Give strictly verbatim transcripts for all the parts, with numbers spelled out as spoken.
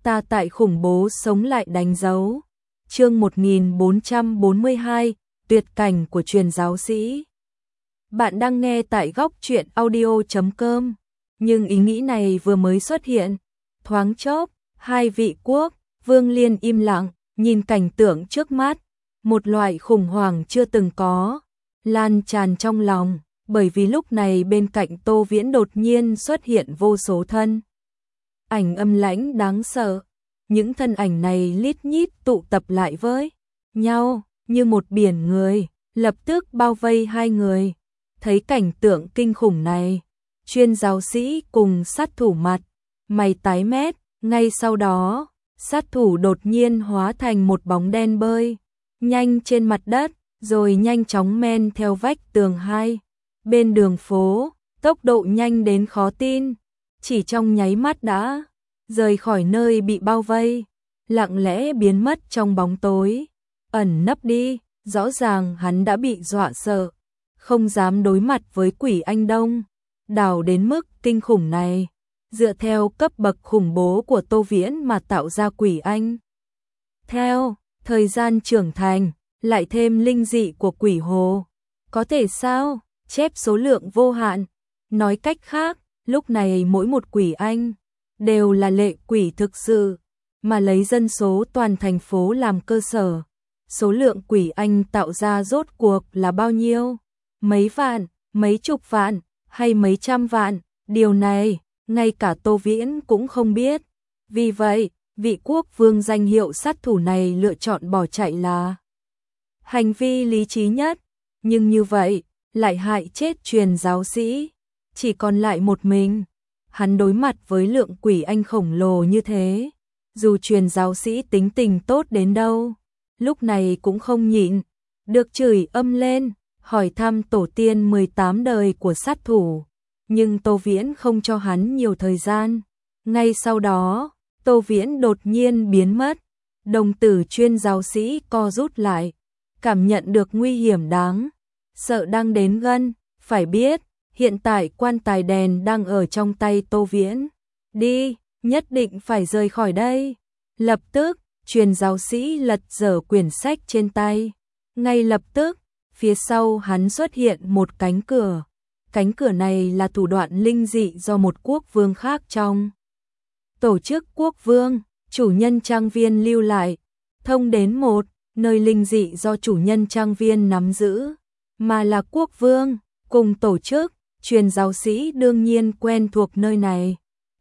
ta tại khủng bố sống lại đánh dấu. Chương một nghìn bốn trăm bốn mươi hai, tuyệt cảnh của truyền giáo sĩ. Bạn đang nghe tại góc truyện audio chấm com, nhưng ý nghĩ này vừa mới xuất hiện, thoáng chốc, hai vị quốc vương liền im lặng, nhìn cảnh tượng trước mắt, một loại khủng hoảng chưa từng có lan tràn trong lòng, bởi vì lúc này bên cạnh Tô Viễn đột nhiên xuất hiện vô số thân ảnh âm lãnh đáng sợ. Những thân ảnh này lít nhít tụ tập lại với nhau như một biển người, lập tức bao vây hai người. Thấy cảnh tượng kinh khủng này, chuyên giáo sĩ cùng sát thủ mặt mày tái mét, ngay sau đó, sát thủ đột nhiên hóa thành một bóng đen bơi nhanh trên mặt đất, rồi nhanh chóng men theo vách tường hai bên đường phố, tốc độ nhanh đến khó tin, chỉ trong nháy mắt đã rời khỏi nơi bị bao vây, lặng lẽ biến mất trong bóng tối, ẩn nấp đi. Rõ ràng hắn đã bị dọa sợ, không dám đối mặt với quỷ anh Đông Đảo đến mức kinh khủng này. Dựa theo cấp bậc khủng bố của Tô Viễn mà tạo ra quỷ anh, theo thời gian trưởng thành, lại thêm linh dị của quỷ hồ, có thể sao chép số lượng vô hạn. Nói cách khác, lúc này mỗi một quỷ anh đều là lệ quỷ thực sự, mà lấy dân số toàn thành phố làm cơ sở. Số lượng quỷ anh tạo ra rốt cuộc là bao nhiêu? Mấy vạn, mấy chục vạn, hay mấy trăm vạn? Điều này, ngay cả Tô Viễn cũng không biết. Vì vậy, vị quốc vương danh hiệu sát thủ này lựa chọn bỏ chạy là hành vi lý trí nhất. Nhưng như vậy, lại hại chết truyền giáo sĩ. Chỉ còn lại một mình. Hắn đối mặt với lượng quỷ anh khổng lồ như thế. Dù truyền giáo sĩ tính tình tốt đến đâu, lúc này cũng không nhịn được chửi âm lên, hỏi thăm tổ tiên mười tám đời của sát thủ. Nhưng Tô Viễn không cho hắn nhiều thời gian. Ngay sau đó, Tô Viễn đột nhiên biến mất. Đồng tử chuyên giáo sĩ co rút lại, cảm nhận được nguy hiểm đáng sợ đang đến gần. Phải biết, hiện tại quan tài đèn đang ở trong tay Tô Viễn. Đi, nhất định phải rời khỏi đây. Lập tức, truyền giáo sĩ lật dở quyển sách trên tay. Ngay lập tức, phía sau hắn xuất hiện một cánh cửa. Cánh cửa này là thủ đoạn linh dị do một quốc vương khác trong tổ chức quốc vương, chủ nhân trang viên lưu lại, thông đến một nơi linh dị do chủ nhân trang viên nắm giữ, mà là quốc vương cùng tổ chức. Truyền giáo sĩ đương nhiên quen thuộc nơi này,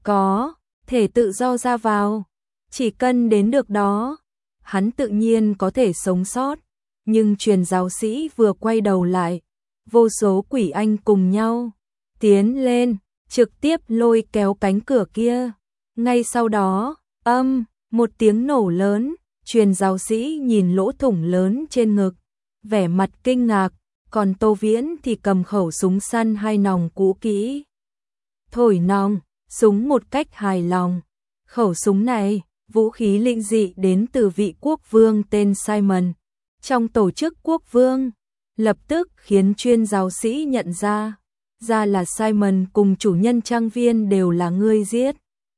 có thể tự do ra vào. Chỉ cần đến được đó, hắn tự nhiên có thể sống sót. Nhưng truyền giáo sĩ vừa quay đầu lại, vô số quỷ anh cùng nhau tiến lên, trực tiếp lôi kéo cánh cửa kia. Ngay sau đó, âm, một tiếng nổ lớn, truyền giáo sĩ nhìn lỗ thủng lớn trên ngực, vẻ mặt kinh ngạc, còn Tô Viễn thì cầm khẩu súng săn hai nòng cũ kỹ. Thổi nòng, súng một cách hài lòng. Khẩu súng này, vũ khí linh dị đến từ vị quốc vương tên Simon. Trong tổ chức quốc vương, lập tức khiến chuyên giáo sĩ nhận ra, ra là Simon cùng chủ nhân trang viên đều là người giết.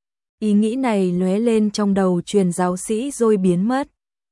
Ý nghĩ này lóe lên trong đầu truyền giáo sĩ rồi biến mất.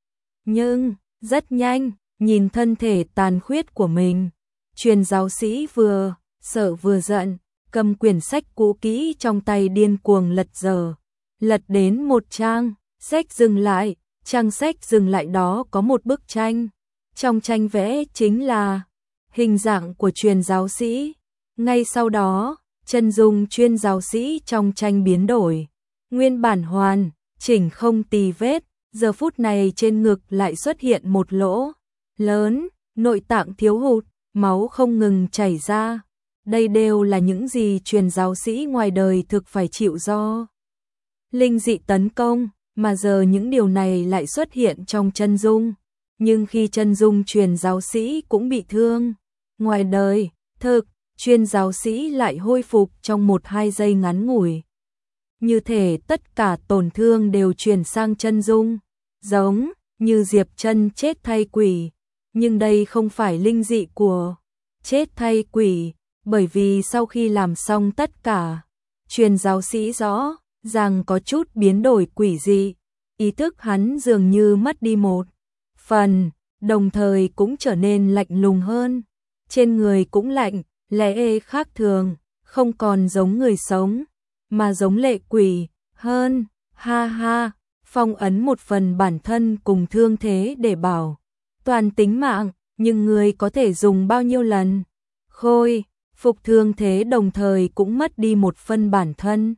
Nhưng, rất nhanh, nhìn thân thể tàn khuyết của mình, truyền giáo sĩ vừa sợ vừa giận, cầm quyển sách cũ kỹ trong tay điên cuồng lật dở. Lật đến một trang, sách dừng lại, trang sách dừng lại đó có một bức tranh. Trong tranh vẽ chính là hình dạng của truyền giáo sĩ. Ngay sau đó, chân dung chuyên giáo sĩ trong tranh biến đổi. Nguyên bản hoàn chỉnh không tì vết, giờ phút này trên ngực lại xuất hiện một lỗ lớn, nội tạng thiếu hụt, máu không ngừng chảy ra. Đây đều là những gì truyền giáo sĩ ngoài đời thực phải chịu do linh dị tấn công, mà giờ những điều này lại xuất hiện trong chân dung. Nhưng khi chân dung truyền giáo sĩ cũng bị thương, ngoài đời, thực, truyền giáo sĩ lại hồi phục trong một hai giây ngắn ngủi. Như thể tất cả tổn thương đều truyền sang chân dung, giống như Diệp Chân chết thay quỷ. Nhưng đây không phải linh dị của chết thay quỷ, bởi vì sau khi làm xong tất cả, truyền giáo sĩ rõ rằng có chút biến đổi quỷ dị, ý thức hắn dường như mất đi một phần, đồng thời cũng trở nên lạnh lùng hơn, trên người cũng lạnh, lẽ ê khác thường, không còn giống người sống, mà giống lệ quỷ hơn, ha ha, phong ấn một phần bản thân cùng thương thế để bảo toàn tính mạng, nhưng người có thể dùng bao nhiêu lần, khôi phục thương thế đồng thời cũng mất đi một phần bản thân.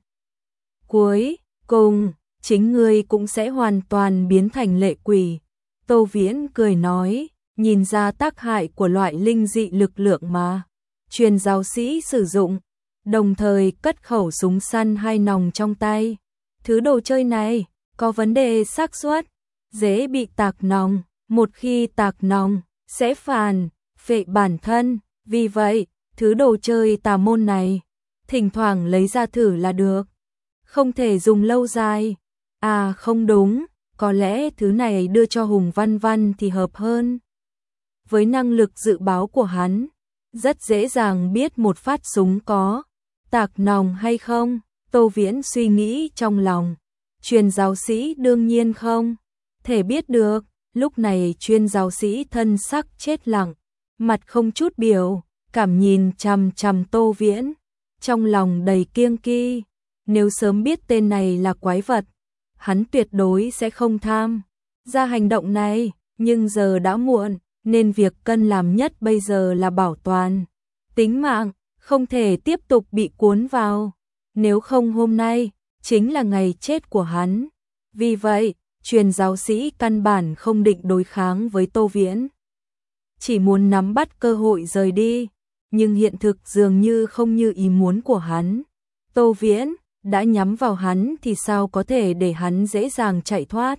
Cuối cùng, chính ngươi cũng sẽ hoàn toàn biến thành lệ quỷ. Tô Viễn cười nói, nhìn ra tác hại của loại linh dị lực lượng mà truyền giáo sĩ sử dụng, đồng thời cất khẩu súng săn hai nòng trong tay. Thứ đồ chơi này có vấn đề xác suất, dễ bị tạc nòng, một khi tạc nòng sẽ phản phệ bản thân, vì vậy, thứ đồ chơi tà môn này thỉnh thoảng lấy ra thử là được, không thể dùng lâu dài. À không đúng, có lẽ thứ này đưa cho Hùng Văn Văn thì hợp hơn. Với năng lực dự báo của hắn, rất dễ dàng biết một phát súng có tạc nòng hay không. Tô Viễn suy nghĩ trong lòng, truyền giáo sĩ đương nhiên không thể biết được. Lúc này chuyên giáo sĩ thân sắc chết lặng, mặt không chút biểu cảm nhìn chằm chằm Tô Viễn, trong lòng đầy kiêng kỵ. Nếu sớm biết tên này là quái vật, hắn tuyệt đối sẽ không tham ra hành động này, nhưng giờ đã muộn, nên việc cần làm nhất bây giờ là bảo toàn tính mạng, không thể tiếp tục bị cuốn vào, nếu không hôm nay chính là ngày chết của hắn. Vì vậy, truyền giáo sĩ căn bản không định đối kháng với Tô Viễn, chỉ muốn nắm bắt cơ hội rời đi, nhưng hiện thực dường như không như ý muốn của hắn. Tô Viễn đã nhắm vào hắn thì sao có thể để hắn dễ dàng chạy thoát.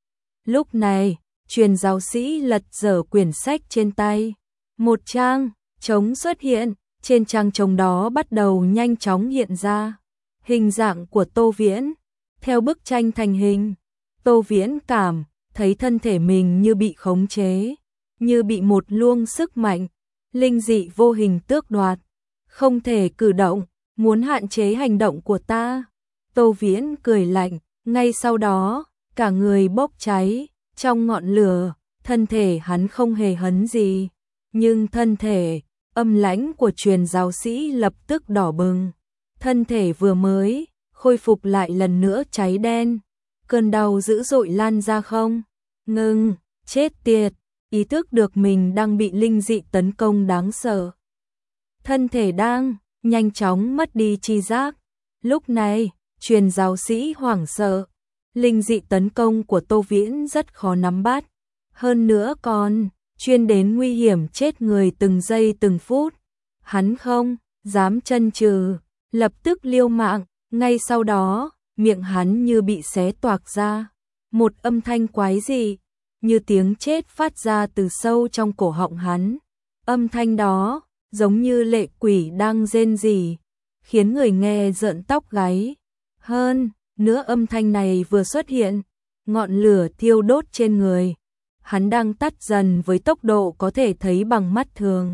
Lúc này, truyền giáo sĩ lật dở quyển sách trên tay. Một trang trống xuất hiện, trên trang trống đó bắt đầu nhanh chóng hiện ra hình dạng của Tô Viễn. Theo bức tranh thành hình, Tô Viễn cảm thấy thân thể mình như bị khống chế, như bị một luồng sức mạnh linh dị vô hình tước đoạt, không thể cử động, muốn hạn chế hành động của ta. Tô Viễn cười lạnh, ngay sau đó, cả người bốc cháy, trong ngọn lửa, thân thể hắn không hề hấn gì, nhưng thân thể âm lãnh của truyền giáo sĩ lập tức đỏ bừng, thân thể vừa mới khôi phục lại lần nữa cháy đen, cơn đau dữ dội lan ra không ngừng, chết tiệt, ý thức được mình đang bị linh dị tấn công đáng sợ. Thân thể đang nhanh chóng mất đi tri giác. Lúc này, truyền giáo sĩ hoảng sợ, linh dị tấn công của Tô Viễn rất khó nắm bắt, hơn nữa còn chuyên đến nguy hiểm chết người từng giây từng phút. Hắn không dám chần chừ, lập tức liều mạng, ngay sau đó, miệng hắn như bị xé toạc ra, một âm thanh quái dị, như tiếng chết phát ra từ sâu trong cổ họng hắn. Âm thanh đó giống như lệ quỷ đang rên rỉ, khiến người nghe rợn tóc gáy. Hơn nữa âm thanh này vừa xuất hiện, ngọn lửa thiêu đốt trên người hắn đang tắt dần với tốc độ có thể thấy bằng mắt thường.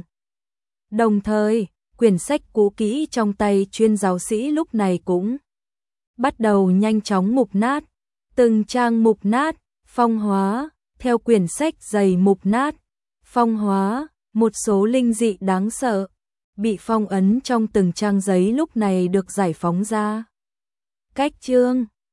Đồng thời, quyển sách cũ kỹ trong tay chuyên giáo sĩ lúc này cũng bắt đầu nhanh chóng mục nát, từng trang mục nát, phong hóa, theo quyển sách dày mục nát, phong hóa, một số linh dị đáng sợ bị phong ấn trong từng trang giấy lúc này được giải phóng ra. Cách chương